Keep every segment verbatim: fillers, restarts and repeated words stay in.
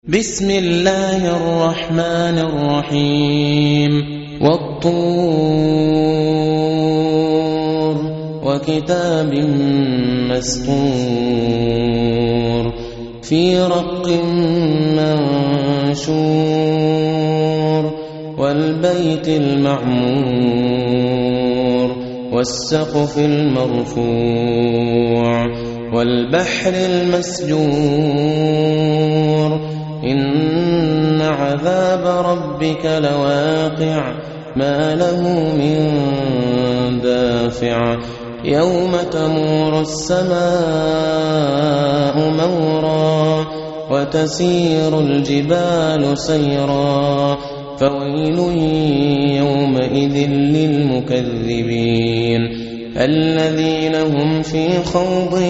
بسم الله الرحمن الرحيم والطور وكتاب مسطور في رق منشور والبيت المعمور والسقف المرفوع والبحر المسجور إن عذاب ربك لواقع ما له من دافع يوم تمور السماء مورا وتسير الجبال سيرا فويل يومئذ للمكذبين الذين هم في خوض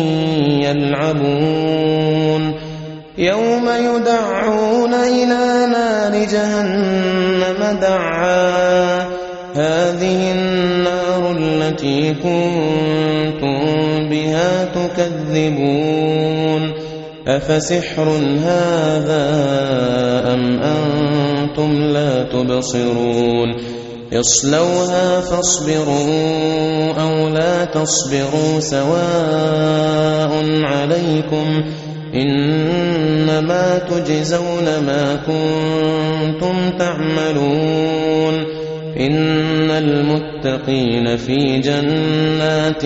يلعبون يوم يدعون إلى نار جهنم دعا هذه النار التي كنتم بها تكذبون أفسحر هذا أم أنتم لا تبصرون يصلوها فاصبروا أو لا تصبروا سواء عليكم إنما تجزون ما كنتم تعملون إن المتقين في جنات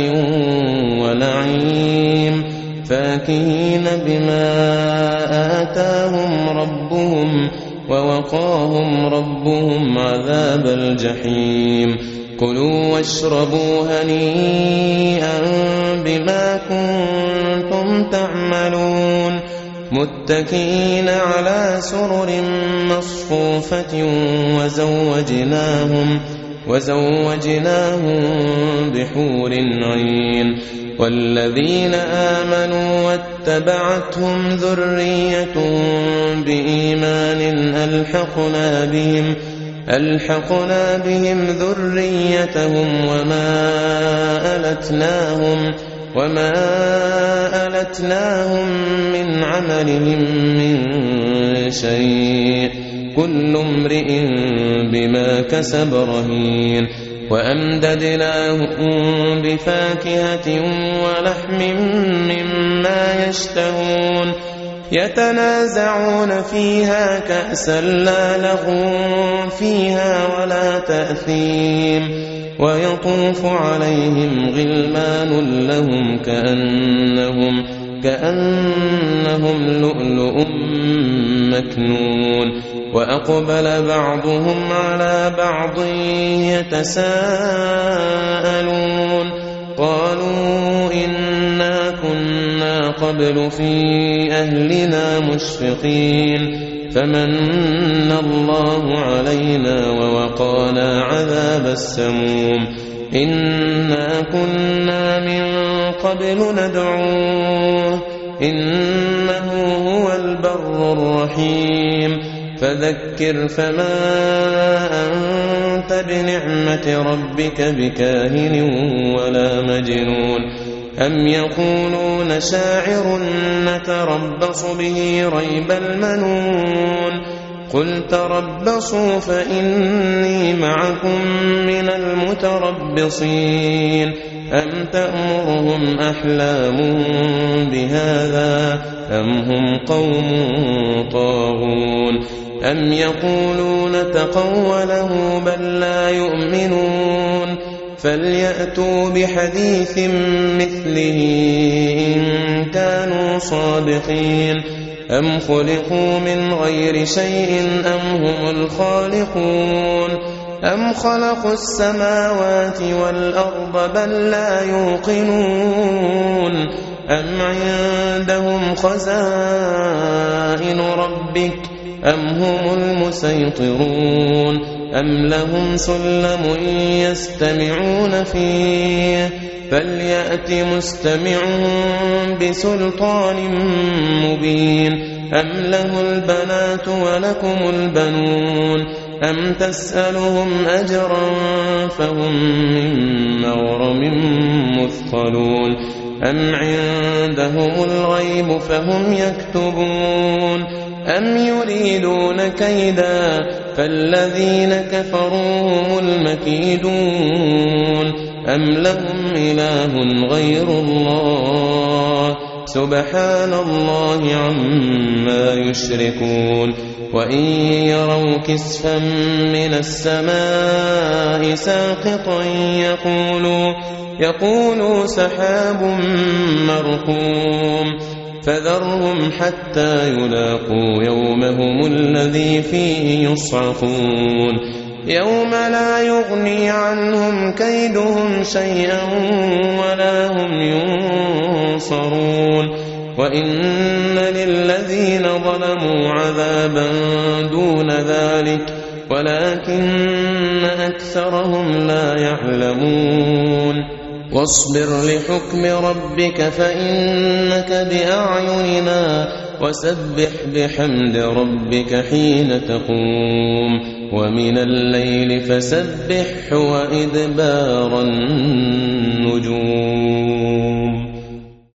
ونعيم فاكهين بما آتاهم ربهم ووقاهم ربهم عذاب الجحيم كلوا واشربوا هنيئا بما كنتم تعملون متكئين على سرر مصفوفة وزوجناهم وزوجناهم بحور عين والذين آمنوا واتبعتهم ذريتهم بإيمان ألحقنا بهم ألحقنا بهم ذريتهم وما ألتناهم وما ألتناهم من عملهم من شيء كل امرئ بما كسب رهين وأمددناهم بفاكهة ولحم مما يشتهون يتنازعون فيها كأسا لا لغو فيها ولا تأثيم ويطوف عليهم غلمان لهم كأنهم كأنهم لؤلؤ مكنون وأقبل بعضهم على بعض يتساءلون قالوا إنا كنا قبل في أهلنا مشفقين فمن الله علينا ووقانا عذاب السموم إنا كنا من قبل ندعوه إنه هو البر الرحيم فذكر فما أنت بنعمة ربك بكاهن ولا مجنون أم يقولون شاعر نتربص به ريب المنون قل تربصوا فإني معكم من المتربصين أم تأمرهم أحلامهم بهذا أم هم قوم طاغون أم يقولون تقوله بل لا يؤمنون فليأتوا بحديث مثله إن كانوا صادقين أم خلقوا من غير شيء أم هم الخالقون أم خلقوا السماوات والأرض بل لا يوقنون أم عندهم خزائن ربك أم هم المسيطرون أم لهم سلم يستمعون فيه فليأت مستمعهم بسلطان مبين أم له البنات ولكم البنون أم تسألهم أجرا فهم من مغرم مثقلون أم عندهم الغيب فهم يكتبون أم يريدون كيدا فالذين كفروا هم المكيدون أم لهم إله غير الله سبحان الله عما يشركون وإن يروا كسفا من السماء ساقطا يقولوا, يقولوا سحاب مركوم فذرهم حتى يلاقوا يومهم الذي فيه يصعقون يوم لا يغني عنهم كيدهم شيئا ولا هم ينصرون وإن للذين ظلموا عذابا دون ذلك ولكن أكثرهم لا يعلمون واصبر لحكم ربك فإنك بأعيننا وسبح بحمد ربك حين تقوم ومن الليل فسبح وإدبار النجوم.